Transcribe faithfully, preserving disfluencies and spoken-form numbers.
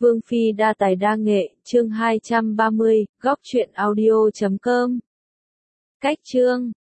Vương Phi đa tài đa nghệ, chương hai trăm ba mươi, góc truyện audio chấm com. Cách chương